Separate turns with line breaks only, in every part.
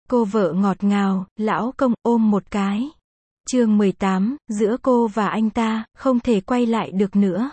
Cô vợ ngọt ngào, lão công, ôm một cái. Chương 18, giữa cô và anh ta, không thể quay lại được nữa.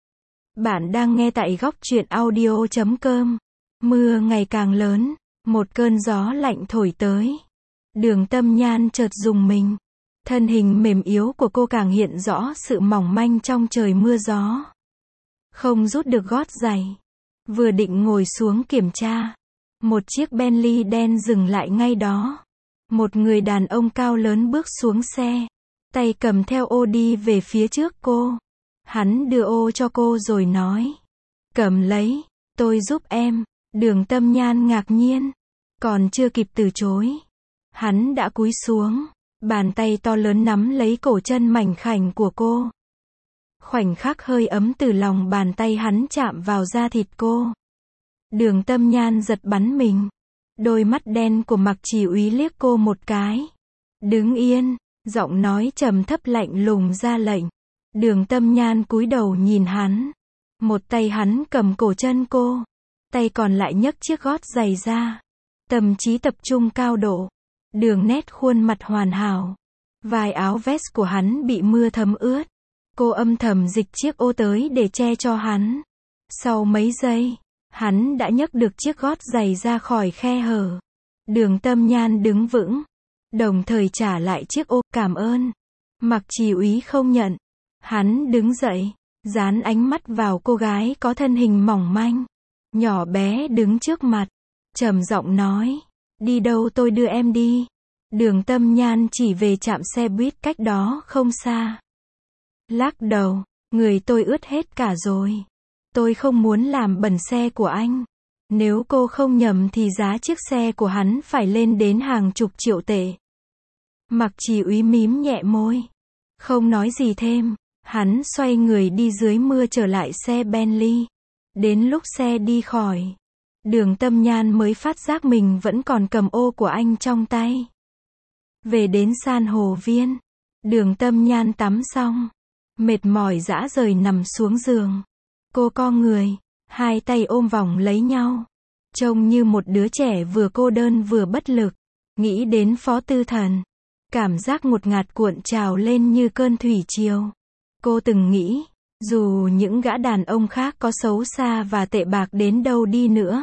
Bạn đang nghe tại góc truyện audio.com. Mưa ngày càng lớn, một cơn gió lạnh thổi tới. Đường Tâm Nhan chợt rùng mình. Thân hình mềm yếu của cô càng hiện rõ sự mỏng manh trong trời mưa gió. Không rút được gót giày. Vừa định ngồi xuống kiểm tra. Một chiếc Bentley đen dừng lại ngay đó. Một người đàn ông cao lớn bước xuống xe. Tay cầm theo ô đi về phía trước cô. Hắn đưa ô cho cô rồi nói. Cầm lấy, tôi giúp em. Đường Tâm Nhan ngạc nhiên. Còn chưa kịp từ chối. Hắn đã cúi xuống. Bàn tay to lớn nắm lấy cổ chân mảnh khảnh của cô. Khoảnh khắc hơi ấm từ lòng bàn tay hắn chạm vào da thịt cô. Đường Tâm Nhan giật bắn mình. Đôi mắt đen của Mạc Chỉ Úy liếc cô một cái. Đứng yên, giọng nói trầm thấp lạnh lùng ra lệnh. Đường Tâm Nhan cúi đầu nhìn hắn. Một tay hắn cầm cổ chân cô. Tay còn lại nhấc chiếc gót giày ra. Tâm trí tập trung cao độ. Đường nét khuôn mặt hoàn hảo. Vài áo vest của hắn bị mưa thấm ướt. Cô âm thầm dịch chiếc ô tới để che cho hắn. Sau mấy giây, hắn đã nhấc được chiếc gót giày ra khỏi khe hở. Đường Tâm Nhan đứng vững, đồng thời trả lại chiếc ô. Cảm ơn. Mạc Chỉ Úy không nhận. Hắn đứng dậy, dán ánh mắt vào cô gái có thân hình mỏng manh, nhỏ bé đứng trước mặt, trầm giọng nói. Đi đâu tôi đưa em đi. Đường Tâm Nhan chỉ về trạm xe buýt cách đó không xa. Lắc đầu, người tôi ướt hết cả rồi. Tôi không muốn làm bẩn xe của anh. Nếu cô không nhầm thì giá chiếc xe của hắn phải lên đến hàng chục triệu tệ. Mạc Chỉ Úy mím nhẹ môi. Không nói gì thêm. Hắn xoay người đi dưới mưa trở lại xe Bentley. Đến lúc xe đi khỏi, Đường Tâm Nhan mới phát giác mình vẫn còn cầm ô của anh trong tay. Về đến san hồ viên. Đường Tâm Nhan tắm xong. Mệt mỏi rã rời nằm xuống giường. Cô co người, hai tay ôm vòng lấy nhau. Trông như một đứa trẻ vừa cô đơn vừa bất lực. Nghĩ đến Phó Tư Thần. Cảm giác ngột ngạt cuộn trào lên như cơn thủy triều. Cô từng nghĩ, dù những gã đàn ông khác có xấu xa và tệ bạc đến đâu đi nữa,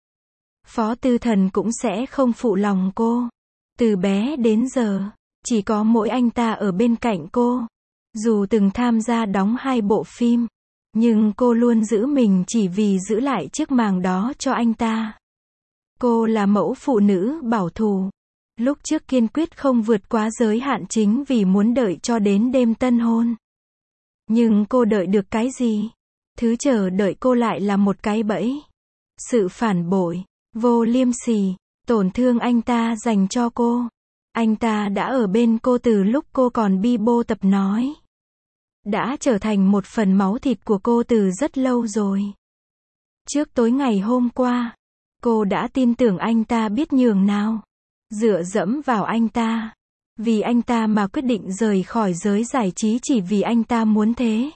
Phó Tư Thần cũng sẽ không phụ lòng cô. Từ bé đến giờ, chỉ có mỗi anh ta ở bên cạnh cô. Dù từng tham gia đóng 2 bộ phim, nhưng cô luôn giữ mình chỉ vì giữ lại chiếc màng đó cho anh ta. Cô là mẫu phụ nữ bảo thủ. Lúc trước kiên quyết không vượt quá giới hạn chính vì muốn đợi cho đến đêm tân hôn. Nhưng cô đợi được cái gì? Thứ chờ đợi cô lại là một cái bẫy. Sự phản bội, vô liêm sỉ, tổn thương anh ta dành cho cô. Anh ta đã ở bên cô từ lúc cô còn bi bô tập nói. Đã trở thành một phần máu thịt của cô từ rất lâu rồi. Trước tối ngày hôm qua, cô đã tin tưởng anh ta biết nhường nào. Dựa dẫm vào anh ta. Vì anh ta mà quyết định rời khỏi giới giải trí chỉ vì anh ta muốn thế.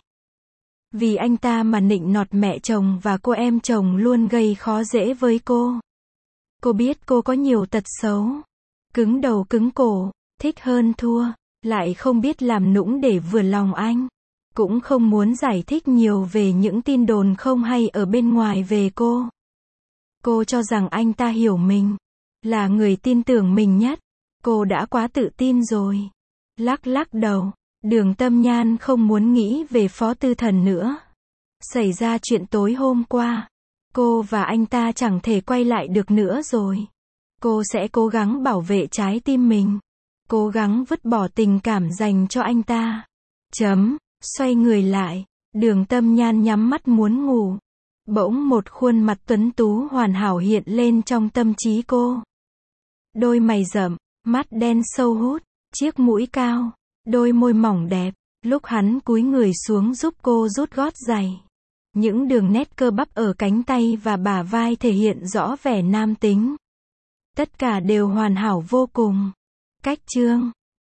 Vì anh ta mà nịnh nọt mẹ chồng và cô em chồng luôn gây khó dễ với cô. Cô biết cô có nhiều tật xấu. Cứng đầu cứng cổ, thích hơn thua, lại không biết làm nũng để vừa lòng anh. Cũng không muốn giải thích nhiều về những tin đồn không hay ở bên ngoài về cô. Cô cho rằng anh ta hiểu mình, là người tin tưởng mình nhất. Cô đã quá tự tin rồi. Lắc đầu, Đường Tâm Nhan không muốn nghĩ về Phó Tư Thần nữa. Xảy ra chuyện tối hôm qua, cô và anh ta chẳng thể quay lại được nữa rồi. Cô sẽ cố gắng bảo vệ trái tim mình. Cố gắng vứt bỏ tình cảm dành cho anh ta. Xoay người lại, Đường Tâm Nhan nhắm mắt muốn ngủ. Bỗng một khuôn mặt tuấn tú hoàn hảo hiện lên trong tâm trí cô. Đôi mày rậm, mắt đen sâu hút, chiếc mũi cao, đôi môi mỏng đẹp. Lúc hắn cúi người xuống giúp cô rút gót giày, những đường nét cơ bắp ở cánh tay và bả vai thể hiện rõ vẻ nam tính. Tất cả đều hoàn hảo vô cùng. Cách chương